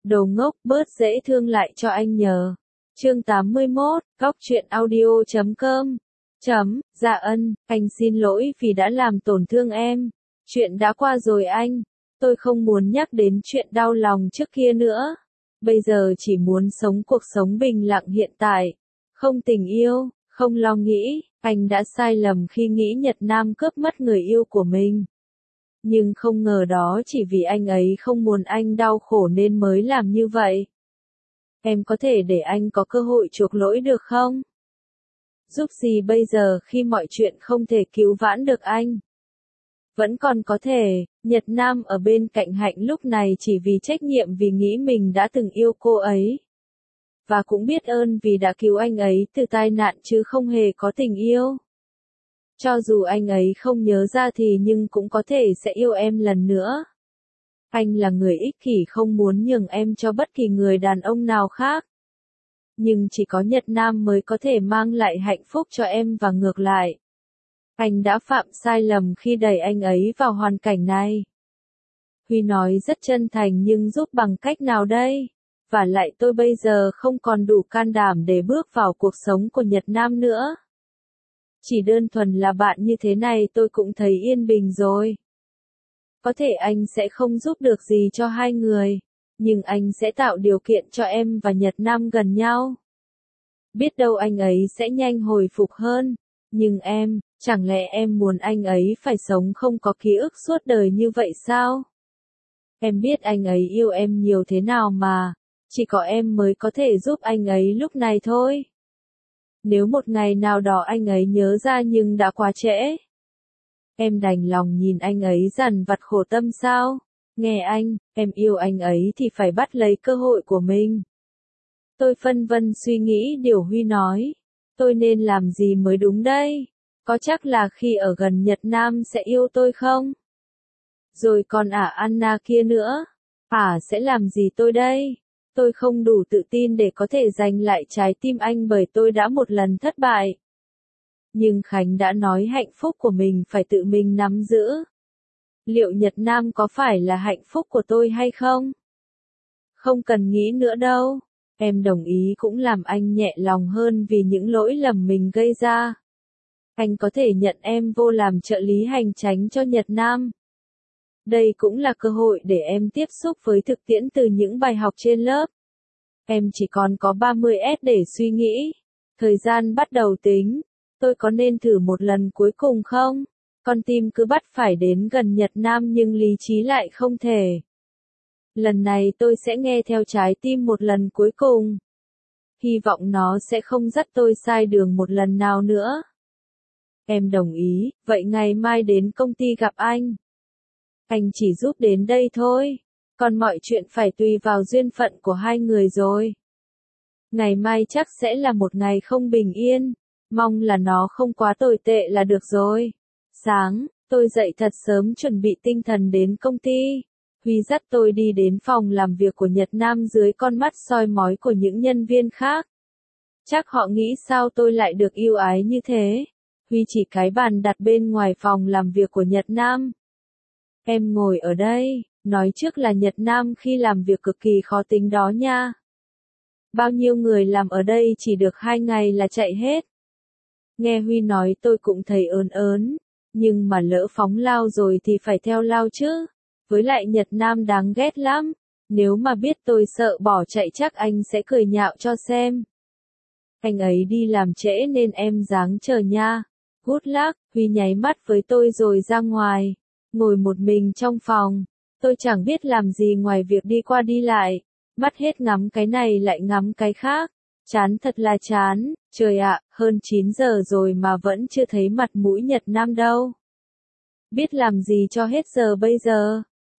Đồ ngốc, bớt dễ thương lại cho anh nhờ. Chương 81, Góc truyện audio.com. Dạ Ân, anh xin lỗi vì đã làm tổn thương em. Chuyện đã qua rồi anh. Tôi không muốn nhắc đến chuyện đau lòng trước kia nữa. Bây giờ chỉ muốn sống cuộc sống bình lặng hiện tại. Không tình yêu, không lo nghĩ, anh đã sai lầm khi nghĩ Nhật Nam cướp mất người yêu của mình. Nhưng không ngờ đó chỉ vì anh ấy không muốn anh đau khổ nên mới làm như vậy. Em có thể để anh có cơ hội chuộc lỗi được không? Giúp gì bây giờ khi mọi chuyện không thể cứu vãn được anh? Vẫn còn có thể, Nhật Nam ở bên cạnh Hạnh lúc này chỉ vì trách nhiệm vì nghĩ mình đã từng yêu cô ấy. Và cũng biết ơn vì đã cứu anh ấy từ tai nạn chứ không hề có tình yêu. Cho dù anh ấy không nhớ ra thì nhưng cũng có thể sẽ yêu em lần nữa. Anh là người ích kỷ không muốn nhường em cho bất kỳ người đàn ông nào khác. Nhưng chỉ có Nhật Nam mới có thể mang lại hạnh phúc cho em và ngược lại. Anh đã phạm sai lầm khi đẩy anh ấy vào hoàn cảnh này. Huy nói rất chân thành nhưng giúp bằng cách nào đây? Và lại tôi bây giờ không còn đủ can đảm để bước vào cuộc sống của Nhật Nam nữa. Chỉ đơn thuần là bạn như thế này tôi cũng thấy yên bình rồi. Có thể anh sẽ không giúp được gì cho hai người, nhưng anh sẽ tạo điều kiện cho em và Nhật Nam gần nhau. Biết đâu anh ấy sẽ nhanh hồi phục hơn, nhưng em, chẳng lẽ em muốn anh ấy phải sống không có ký ức suốt đời như vậy sao? Em biết anh ấy yêu em nhiều thế nào mà, chỉ có em mới có thể giúp anh ấy lúc này thôi. Nếu một ngày nào đó anh ấy nhớ ra nhưng đã quá trễ. Em đành lòng nhìn anh ấy dằn vặt khổ tâm sao? Nghe anh, em yêu anh ấy thì phải bắt lấy cơ hội của mình. Tôi phân vân suy nghĩ điều Huy nói. Tôi nên làm gì mới đúng đây? Có chắc là khi ở gần Nhật Nam sẽ yêu tôi không? Rồi còn Anna kia nữa. Sẽ làm gì tôi đây? Tôi không đủ tự tin để có thể giành lại trái tim anh bởi tôi đã một lần thất bại. Nhưng Khánh đã nói hạnh phúc của mình phải tự mình nắm giữ. Liệu Nhật Nam có phải là hạnh phúc của tôi hay không? Không cần nghĩ nữa đâu. Em đồng ý cũng làm anh nhẹ lòng hơn vì những lỗi lầm mình gây ra. Anh có thể nhận em vô làm trợ lý hành chánh cho Nhật Nam. Đây cũng là cơ hội để em tiếp xúc với thực tiễn từ những bài học trên lớp. Em chỉ còn có 30S để suy nghĩ. Thời gian bắt đầu tính. Tôi có nên thử một lần cuối cùng không? Con tim cứ bắt phải đến gần Nhật Nam nhưng lý trí lại không thể. Lần này tôi sẽ nghe theo trái tim một lần cuối cùng. Hy vọng nó sẽ không dắt tôi sai đường một lần nào nữa. Em đồng ý, vậy ngày mai đến công ty gặp anh. Anh chỉ giúp đến đây thôi. Còn mọi chuyện phải tùy vào duyên phận của hai người rồi. Ngày mai chắc sẽ là một ngày không bình yên. Mong là nó không quá tồi tệ là được rồi. Sáng, tôi dậy thật sớm chuẩn bị tinh thần đến công ty. Huy dắt tôi đi đến phòng làm việc của Nhật Nam dưới con mắt soi mói của những nhân viên khác. Chắc họ nghĩ sao tôi lại được yêu ái như thế. Huy chỉ cái bàn đặt bên ngoài phòng làm việc của Nhật Nam. Em ngồi ở đây, nói trước là Nhật Nam khi làm việc cực kỳ khó tính đó nha. Bao nhiêu người làm ở đây chỉ được 2 ngày là chạy hết. Nghe Huy nói tôi cũng thấy ớn, nhưng mà lỡ phóng lao rồi thì phải theo lao chứ. Với lại Nhật Nam đáng ghét lắm. Nếu mà biết tôi sợ bỏ chạy chắc anh sẽ cười nhạo cho xem. Anh ấy đi làm trễ nên em ráng chờ nha. Good luck, Huy nháy mắt với tôi rồi ra ngoài. Ngồi một mình trong phòng. Tôi chẳng biết làm gì ngoài việc đi qua đi lại. Mắt hết ngắm cái này lại ngắm cái khác. Chán thật là chán. Trời ạ, hơn 9 giờ rồi mà vẫn chưa thấy mặt mũi Nhật Nam đâu. Biết làm gì cho hết giờ bây giờ.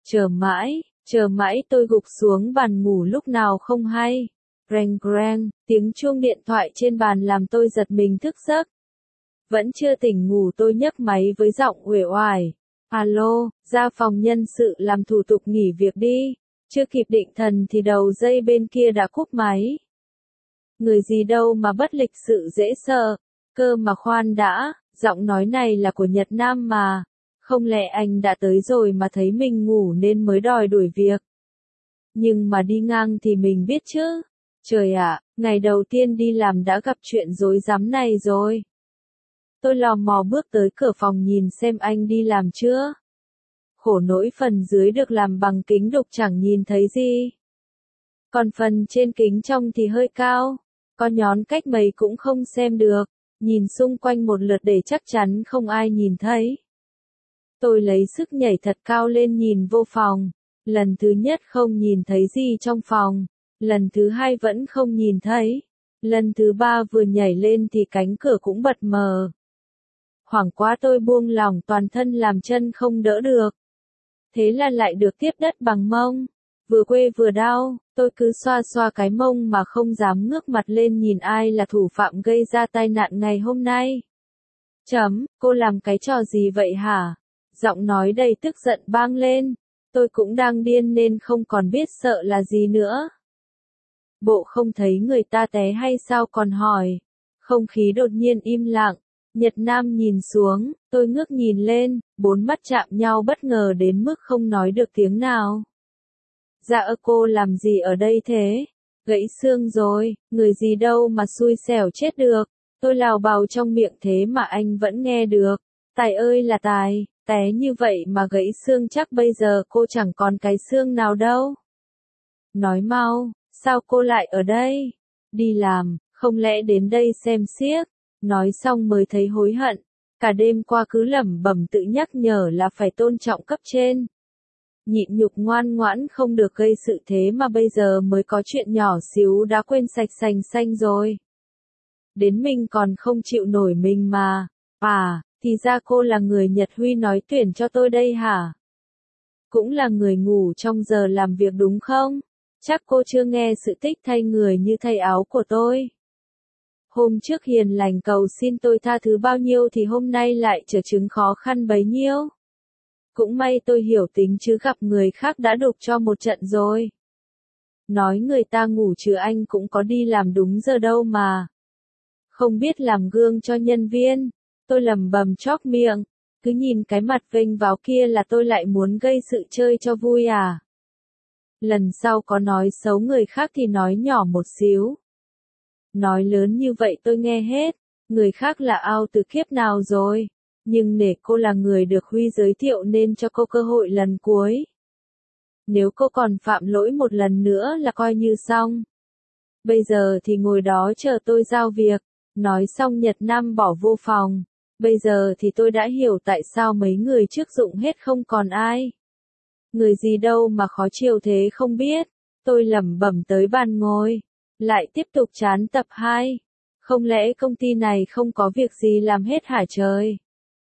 Chờ mãi tôi gục xuống bàn ngủ lúc nào không hay. Reng reng, tiếng chuông điện thoại trên bàn làm tôi giật mình thức giấc. Vẫn chưa tỉnh ngủ tôi nhấc máy với giọng uể oải. Alo, ra phòng nhân sự làm thủ tục nghỉ việc đi. Chưa kịp định thần thì đầu dây bên kia đã cúp máy. Người gì đâu mà bất lịch sự dễ sợ. Cơ mà khoan đã, giọng nói này là của Nhật Nam mà. Không lẽ anh đã tới rồi mà thấy mình ngủ nên mới đòi đuổi việc. Nhưng mà đi ngang thì mình biết chứ. Trời ạ, ngày đầu tiên đi làm đã gặp chuyện rối rắm này rồi. Tôi lò mò bước tới cửa phòng nhìn xem anh đi làm chưa. Khổ nỗi phần dưới được làm bằng kính đục chẳng nhìn thấy gì. Còn phần trên kính trong thì hơi cao. Có nhón cách mấy cũng không xem được. Nhìn xung quanh một lượt để chắc chắn không ai nhìn thấy. Tôi lấy sức nhảy thật cao lên nhìn vô phòng. Lần thứ nhất không nhìn thấy gì trong phòng. Lần thứ hai vẫn không nhìn thấy. Lần thứ ba vừa nhảy lên thì cánh cửa cũng bật mờ. Hoảng quá tôi buông lỏng toàn thân làm chân không đỡ được. Thế là lại được tiếp đất bằng mông. Vừa quê vừa đau, tôi cứ xoa xoa cái mông mà không dám ngước mặt lên nhìn ai là thủ phạm gây ra tai nạn ngày hôm nay. Cô làm cái trò gì vậy hả? Giọng nói đầy tức giận vang lên. Tôi cũng đang điên nên không còn biết sợ là gì nữa. Bộ không thấy người ta té hay sao còn hỏi. Không khí đột nhiên im lặng. Nhật Nam nhìn xuống, tôi ngước nhìn lên, bốn mắt chạm nhau bất ngờ đến mức không nói được tiếng nào. Dạ cô làm gì ở đây thế? Gãy xương rồi, người gì đâu mà xui xẻo chết được. Tôi lào bào trong miệng thế mà anh vẫn nghe được. Tài ơi là tài, té như vậy mà gãy xương chắc bây giờ cô chẳng còn cái xương nào đâu. Nói mau, sao cô lại ở đây? Đi làm, không lẽ đến đây xem xiếc? Nói xong mới thấy hối hận. Cả đêm qua cứ lẩm bẩm tự nhắc nhở là phải tôn trọng cấp trên. Nhịn nhục ngoan ngoãn không được gây sự thế mà bây giờ mới có chuyện nhỏ xíu đã quên sạch sành xanh rồi. Đến mình còn không chịu nổi mình mà. À, thì ra cô là người Nhật Huy nói tuyển cho tôi đây hả? Cũng là người ngủ trong giờ làm việc đúng không? Chắc cô chưa nghe sự tích thay người như thay áo của tôi. Hôm trước hiền lành cầu xin tôi tha thứ bao nhiêu thì hôm nay lại trở chứng khó khăn bấy nhiêu. Cũng may tôi hiểu tính chứ gặp người khác đã đục cho một trận rồi. Nói người ta ngủ chứ anh cũng có đi làm đúng giờ đâu mà. Không biết làm gương cho nhân viên. Tôi lẩm bẩm chóp miệng. Cứ nhìn cái mặt vênh váo kia là tôi lại muốn gây sự chơi cho vui à. Lần sau có nói xấu người khác thì nói nhỏ một xíu. Nói lớn như vậy tôi nghe hết. Người khác là ao từ kiếp nào rồi. Nhưng nể cô là người được Huy giới thiệu nên cho cô cơ hội lần cuối. Nếu cô còn phạm lỗi một lần nữa là coi như xong. Bây giờ thì ngồi đó chờ tôi giao việc. Nói xong Nhật Nam bỏ vô phòng. Bây giờ thì tôi đã hiểu tại sao mấy người trước dụng hết không còn ai. Người gì đâu mà khó chịu thế không biết. Tôi lẩm bẩm tới bàn ngồi. Lại tiếp tục chán tập 2. Không lẽ công ty này không có việc gì làm hết hả trời?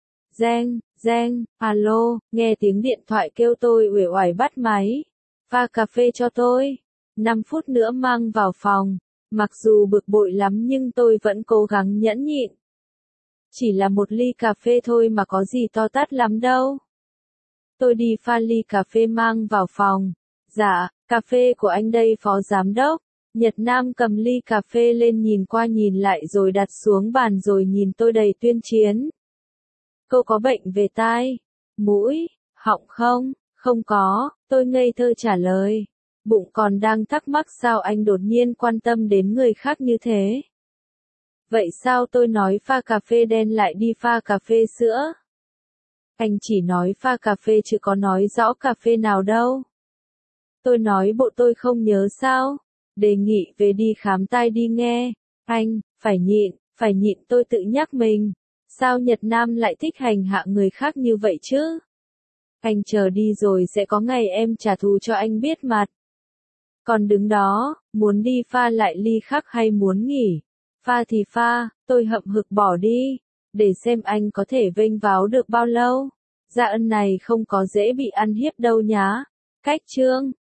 Reng, alo, nghe tiếng điện thoại kêu tôi uể oải bắt máy. Pha cà phê cho tôi. 5 phút nữa mang vào phòng. Mặc dù bực bội lắm nhưng tôi vẫn cố gắng nhẫn nhịn. Chỉ là một ly cà phê thôi mà có gì to tát lắm đâu. Tôi đi pha ly cà phê mang vào phòng. Dạ, cà phê của anh đây phó giám đốc. Nhật Nam cầm ly cà phê lên nhìn qua nhìn lại rồi đặt xuống bàn rồi nhìn tôi đầy tuyên chiến. Cô có bệnh về tai, mũi, họng không? Không có, tôi ngây thơ trả lời. Bụng còn đang thắc mắc sao anh đột nhiên quan tâm đến người khác như thế. Vậy sao tôi nói pha cà phê đen lại đi pha cà phê sữa? Anh chỉ nói pha cà phê chứ có nói rõ cà phê nào đâu. Tôi nói bộ tôi không nhớ sao? Đề nghị về đi khám tai đi nghe. Anh, phải nhịn tôi tự nhắc mình. Sao Nhật Nam lại thích hành hạ người khác như vậy chứ? Anh chờ đi rồi sẽ có ngày em trả thù cho anh biết mặt. Còn đứng đó, muốn đi pha lại ly khác hay muốn nghỉ? Pha thì pha, tôi hậm hực bỏ đi. Để xem anh có thể vênh váo được bao lâu. Dạ ân này không có dễ bị ăn hiếp đâu nhá. Cách chương